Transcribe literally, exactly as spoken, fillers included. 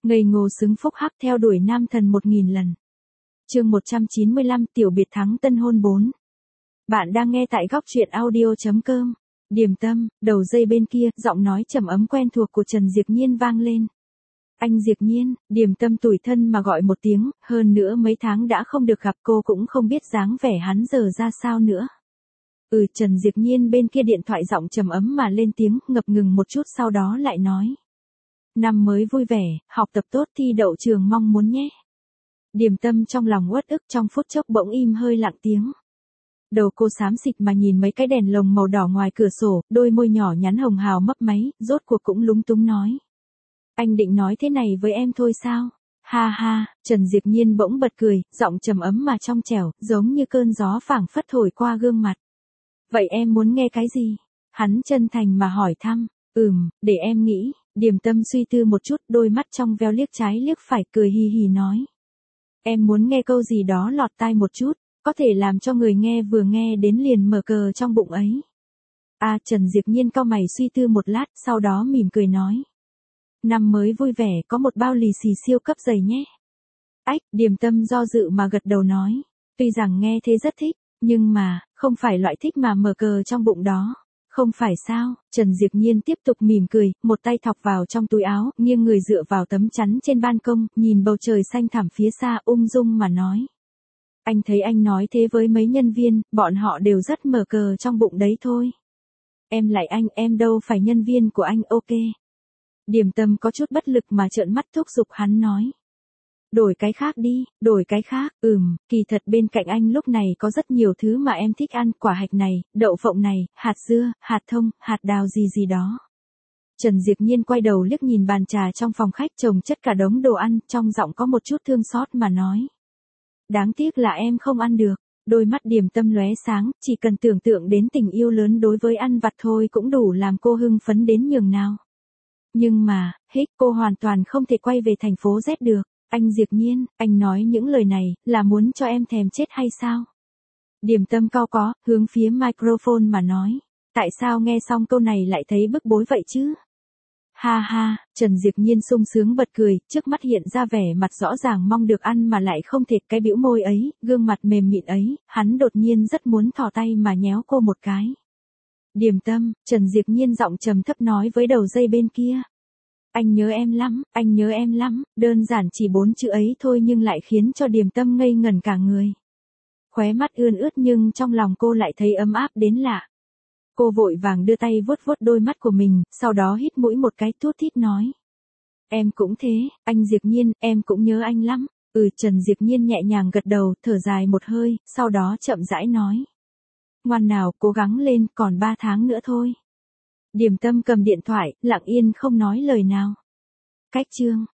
Ngây ngô xứng phúc hắc theo đuổi nam thần một nghìn lần. Chương một trăm chín mươi lăm Tiểu biệt thắng tân hôn bốn. Bạn đang nghe tại góc truyện audio chấm com. Điềm Tâm, đầu dây bên kia, giọng nói trầm ấm quen thuộc của Trần Diệp Nhiên vang lên. Anh Diệp Nhiên, Điềm Tâm tủi thân mà gọi một tiếng, hơn nữa mấy tháng đã không được gặp cô cũng không biết dáng vẻ hắn giờ ra sao nữa. Ừ, Trần Diệp Nhiên bên kia điện thoại giọng trầm ấm mà lên tiếng, ngập ngừng một chút sau đó lại nói. Năm mới vui vẻ, học tập tốt thi đậu trường mong muốn nhé. Điềm Tâm trong lòng uất ức trong phút chốc bỗng im hơi lặng tiếng. Đầu cô xám xịt mà nhìn mấy cái đèn lồng màu đỏ ngoài cửa sổ, đôi môi nhỏ nhắn hồng hào mấp máy, rốt cuộc cũng lúng túng nói. Anh định nói thế này với em thôi sao? Ha ha, Trần Diệp Nhiên bỗng bật cười, giọng trầm ấm mà trong trẻo, giống như cơn gió phảng phất thổi qua gương mặt. Vậy em muốn nghe cái gì? Hắn chân thành mà hỏi thăm. Ừm, để em nghĩ. Điềm Tâm suy tư một chút, đôi mắt trong veo liếc trái liếc phải, cười hì hì nói. Em muốn nghe câu gì đó lọt tai một chút, có thể làm cho người nghe vừa nghe đến liền mở cờ trong bụng ấy. À, Trần Diệp Nhiên cau mày suy tư một lát, sau đó mỉm cười nói. Năm mới vui vẻ, có một bao lì xì siêu cấp dày nhé. Ách, Điềm Tâm do dự mà gật đầu nói. Tuy rằng nghe thế rất thích, nhưng mà, không phải loại thích mà mở cờ trong bụng đó. Không phải sao, Trần Diệp Nhiên tiếp tục mỉm cười, một tay thọc vào trong túi áo, nghiêng người dựa vào tấm chắn trên ban công, nhìn bầu trời xanh thẳm phía xa ung dung mà nói. Anh thấy anh nói thế với mấy nhân viên, bọn họ đều rất mở cờ trong bụng đấy thôi. Em lại anh, em đâu phải nhân viên của anh, ok. Điềm Tâm có chút bất lực mà trợn mắt thúc giục hắn nói. Đổi cái khác đi, đổi cái khác, ừm, kỳ thật bên cạnh anh lúc này có rất nhiều thứ mà em thích ăn, quả hạch này, đậu phộng này, hạt dưa, hạt thông, hạt đào gì gì đó. Trần Diệp Nhiên quay đầu liếc nhìn bàn trà trong phòng khách chồng chất cả đống đồ ăn, trong giọng có một chút thương xót mà nói. Đáng tiếc là em không ăn được, đôi mắt Điềm Tâm lóe sáng, chỉ cần tưởng tượng đến tình yêu lớn đối với ăn vặt thôi cũng đủ làm cô hưng phấn đến nhường nào. Nhưng mà, hích cô hoàn toàn không thể quay về thành phố Z được. Anh Diệp Nhiên, anh nói những lời này, là muốn cho em thèm chết hay sao? Điềm Tâm cau có, hướng phía microphone mà nói. Tại sao nghe xong câu này lại thấy bức bối vậy chứ? Ha ha, Trần Diệp Nhiên sung sướng bật cười, trước mắt hiện ra vẻ mặt rõ ràng mong được ăn mà lại không thể, cái bĩu môi ấy, gương mặt mềm mịn ấy, hắn đột nhiên rất muốn thò tay mà nhéo cô một cái. Điềm Tâm, Trần Diệp Nhiên giọng trầm thấp nói với đầu dây bên kia. Anh nhớ em lắm, anh nhớ em lắm, đơn giản chỉ bốn chữ ấy thôi nhưng lại khiến cho Điềm Tâm ngây ngẩn cả người. Khóe mắt ươn ướt nhưng trong lòng cô lại thấy ấm áp đến lạ. Cô vội vàng đưa tay vuốt vuốt đôi mắt của mình, sau đó hít mũi một cái thút thít nói. Em cũng thế, anh Diệp Nhiên, em cũng nhớ anh lắm. Ừ, Trần Diệp Nhiên nhẹ nhàng gật đầu, thở dài một hơi, sau đó chậm rãi nói. Ngoan nào, cố gắng lên, còn ba tháng nữa thôi. Điềm Tâm cầm điện thoại, lặng yên không nói lời nào. Cách chương